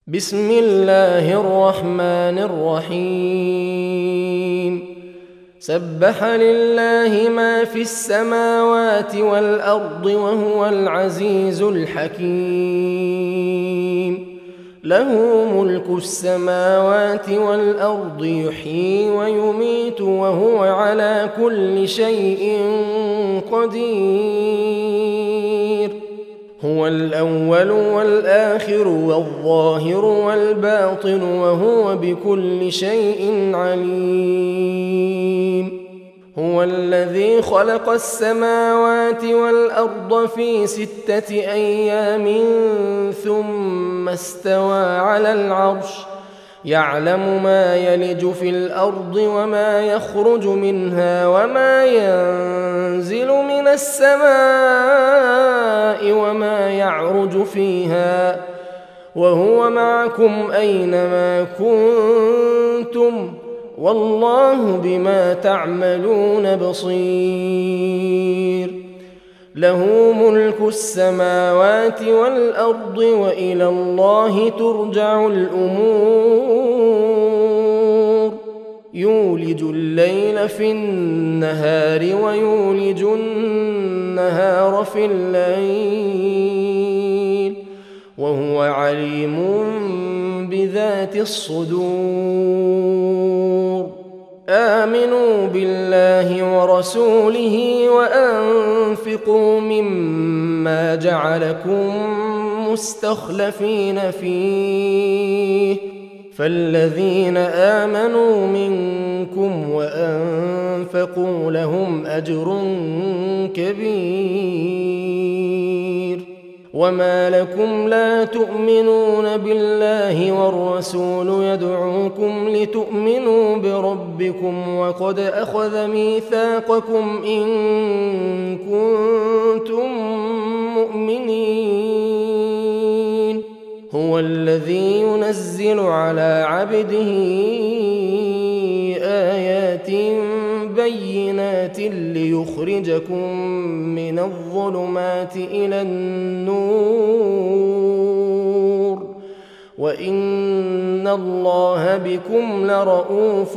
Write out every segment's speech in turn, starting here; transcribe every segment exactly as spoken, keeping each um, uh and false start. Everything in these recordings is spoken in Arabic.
بسم الله الرحمن الرحيم سبح لله ما في السماوات والأرض وهو العزيز الحكيم له ملك السماوات والأرض يحيي ويميت وهو على كل شيء قدير هو الأول والآخر والظاهر والباطن وهو بكل شيء عليم هو الذي خلق السماوات والأرض في ستة أيام ثم استوى على العرش يعلم ما يلج في الأرض وما يخرج منها وما ينزل من السماء وما يعرج فيها وهو معكم أينما كنتم والله بما تعملون بصير له ملك السماوات والأرض وإلى الله ترجع الأمور يولج الليل في النهار ويولج النهار في الليل وهو عليم بذات الصدور آمنوا بالله ورسوله وأنفقوا مما جعلكم مستخلفين فيه فالذين آمنوا منكم وأنفقوا لهم أجر كبير وما لكم لا تؤمنون بالله والرسول يدعوكم لتؤمنوا بربكم وقد أخذ ميثاقكم إن كنتم مؤمنين هو الذي ينزل على عبده آيات بينات ليخرجكم من الظلمات إلى النور وإن الله بكم لرءوف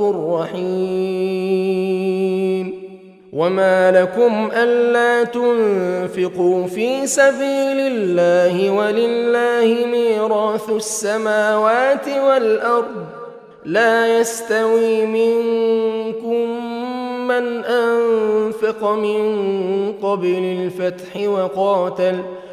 رحيم وما لكم ألا تنفقوا في سبيل الله ولله ميراث السماوات والأرض لا يستوي منكم من أنفق من قبل الفتح وقاتل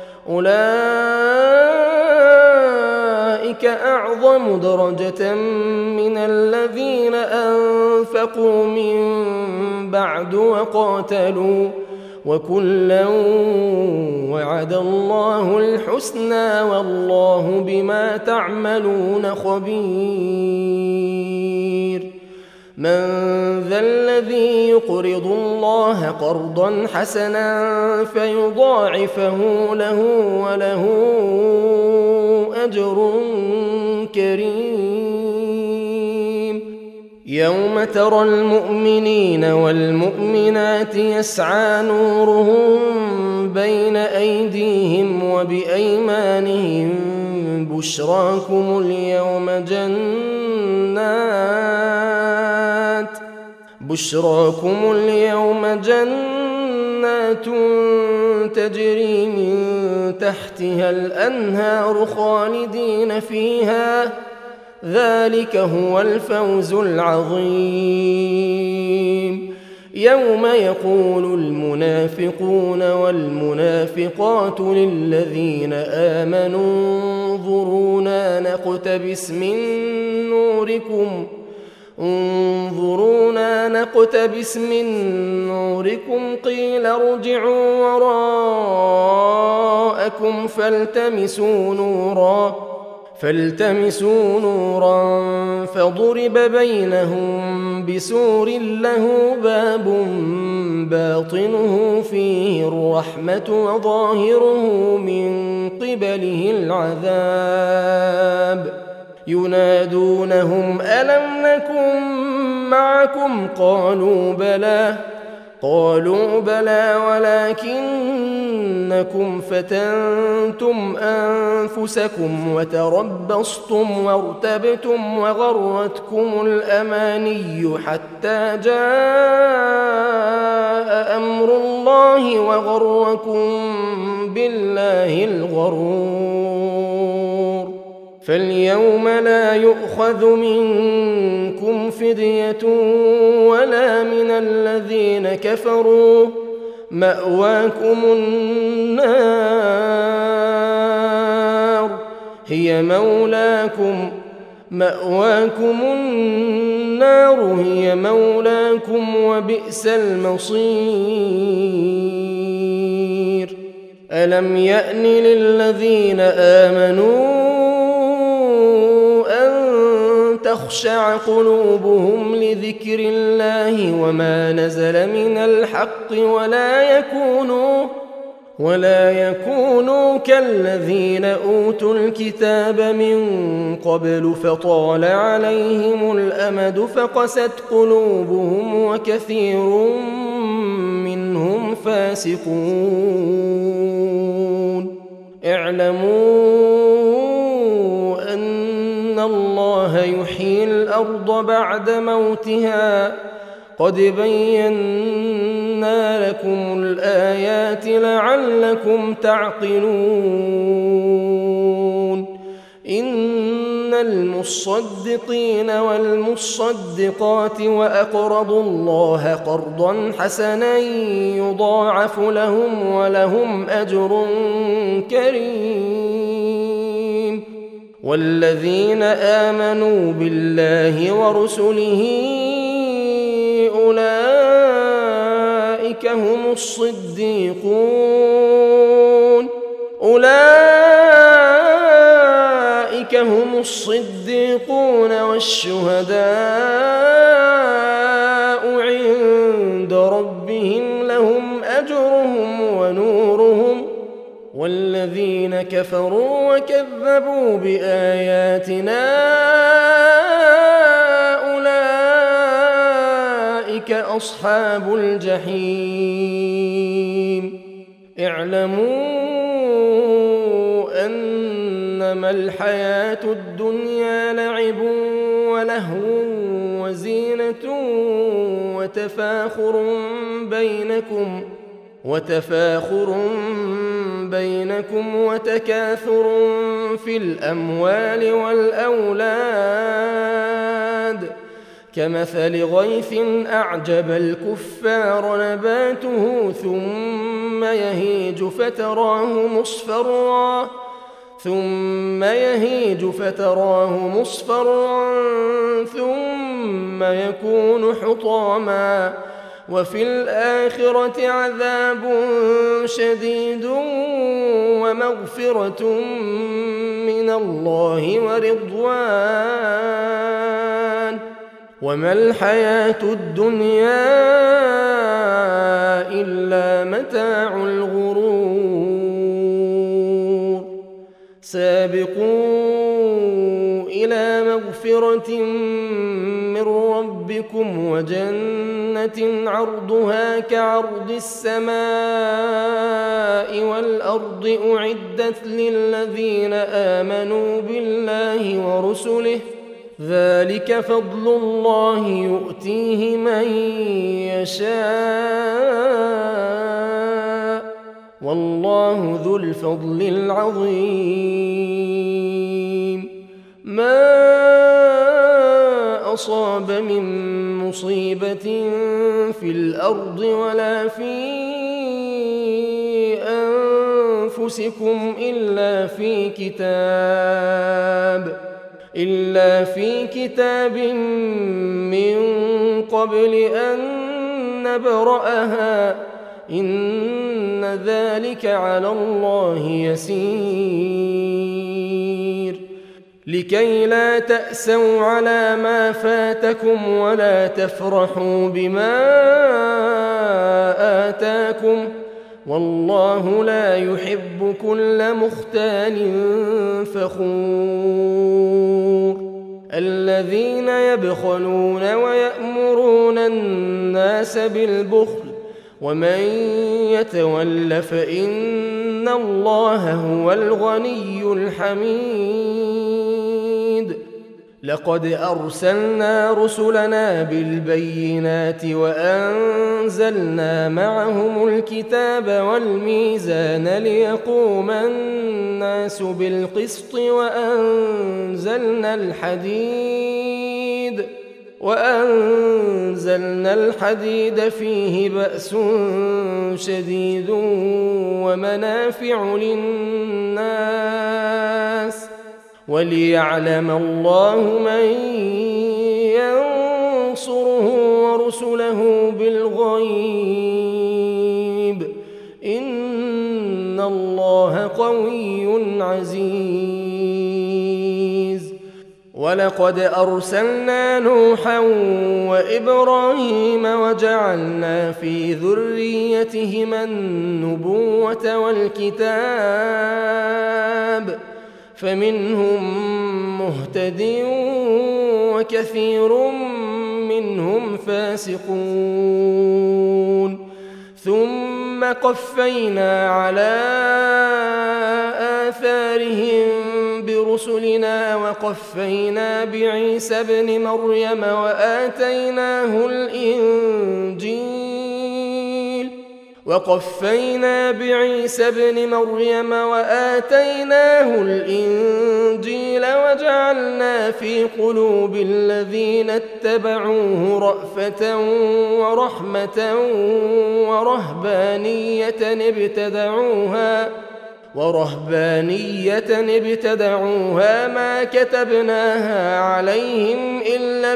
أولئك أعظم درجة من الذين أنفقوا من بعد وقاتلوا وكلا وعد الله الحسنى والله بما تعملون خبير من ذا الذي يقرض الله قرضا حسنا فيضاعفه له وله أجر كريم يوم ترى المؤمنين والمؤمنات يسعى نورهم بين أيديهم وبأيمانهم بشراكم اليوم جنات بشراكم اليوم جنات تجري من تحتها الأنهار خالدين فيها ذلك هو الفوز العظيم يوم يقول المنافقون والمنافقات للذين آمنوا انظرونا نقتبس من نوركم انظرونا نقتبس من نوركم قيل ارجعوا وراءكم فالتمسوا نورا فالتمسوا نورا فضرب بينهم بسور له باب باطنه فيه الرحمة وظاهره من قبله العذاب ينادونهم ألم نكن معكم قالوا بلى قالوا بلى ولكن إنكم فتنتم أنفسكم وتربصتم وارتبتم وغرتكم الأماني حتى جاء أمر الله وغركم بالله الغرور. فاليوم لا يؤخذ منكم فدية ولا من الذين كفروا، مأواكم النار هي مولاكم مأواكم النار هي مولاكم وبئس المصير. ألم يأن للذين آمنوا تخشع قلوبهم لذكر الله وما نزل من الحق ولا يكونوا ولا يكونوا كالذين أوتوا الكتاب من قبل فطال عليهم الأمد فقست قلوبهم وكثير منهم فاسقون. اعلموا أن الله يحيي الأرض بعد موتها قد بينا لكم الآيات لعلكم تعقلون. إن المصدقين والمصدقات وأقرضوا الله قرضا حسنا يضاعف لهم ولهم أجر كريم. والذين آمنوا بالله ورسله أولئك هم الصديقون أولئك هم الصديقون والشهداء عند ربهم لهم أجرهم ونورهم. والذين كفروا وكذبوا بآياتنا أولئك أصحاب الجحيم. اعلموا أنما الحياة الدنيا لعب ولهو وزينة وتفاخر بينكم وتفاخر بينكم وتكاثر في الأموال والأولاد كمثل غيث أعجب الكفار نباته ثم يهيج فتراه مصفرا ثم يهيج فتراه مصفرا ثم يكون حطاما وفي الآخرة عذاب شديد ومغفرة من الله ورضوان وما الحياة الدنيا إلا متاع الغرور. سابقوا إلى مغفرة من ربكم وجنة عرضها كعرض السماء والأرض أعدت للذين آمنوا بالله ورسله ذلك فضل الله يؤتيه من يشاء والله ذو الفضل العظيم. ما أصاب من مصيبة في الأرض ولا في أنفسكم إلا في كتاب إلا في كتاب من قبل أن نبرأها إن ذلك على الله يسير. لكي لا تأسوا على ما فاتكم ولا تفرحوا بما آتاكم والله لا يحب كل مختال فخور. الذين يبخلون ويأمرون الناس بالبخل ومن يتول فإن الله هو الغني الحميد لقد أرسلنا رسلنا بالبينات وأنزلنا معهم الكتاب والميزان ليقوم الناس بالقسط وأنزلنا الحديد وأنزلنا الحديد فيه بأس شديد ومنافع للناس وليعلم الله من ينصره ورسله بالغيب إن الله قوي عزيز ولقد أرسلنا نوحا وإبراهيم وجعلنا في ذريتهما النبوة والكتاب فمنهم مهتد وكثير منهم فاسقون ثم قفينا على آثارهم برسلنا وقفينا بعيسى ابن مريم وآتيناه الإنجيل وقفينا بعيسى ابن مريم وآتيناه الإنجيل وجعلنا في قلوب الذين اتبعوه رأفة ورحمة ورهبانية ابتدعوها ورهبانية ابتدعوها ما كتبناها عليهم إلا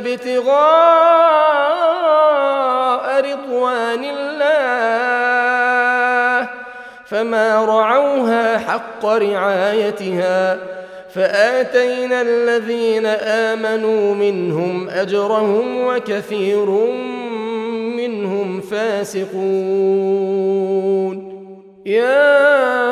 ابتغاء رضوان الله فما رعوها حق رعايتها فآتينا الذين آمنوا منهم أجرهم وكثير منهم فاسقون يا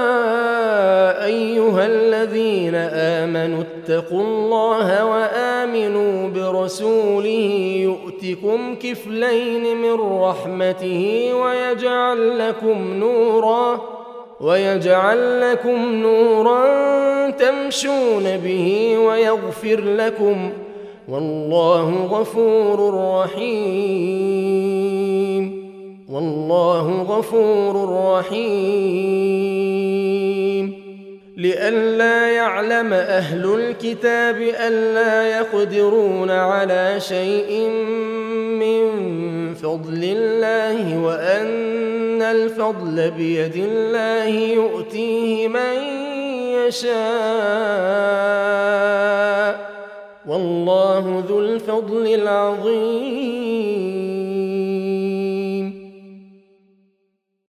أيها الذين آمنوا اتقوا الله وآمنوا برسوله يؤتكم كفلين من رحمته ويجعل لكم نورا ويجعل لكم نورا تمشون به ويغفر لكم والله غفور رحيم والله غفور رحيم لئلا يعلم أهل الكتاب ألا يقدرون على شيء من فضل الله وأن الفضل بيد الله يؤتيه من يشاء والله ذو الفضل العظيم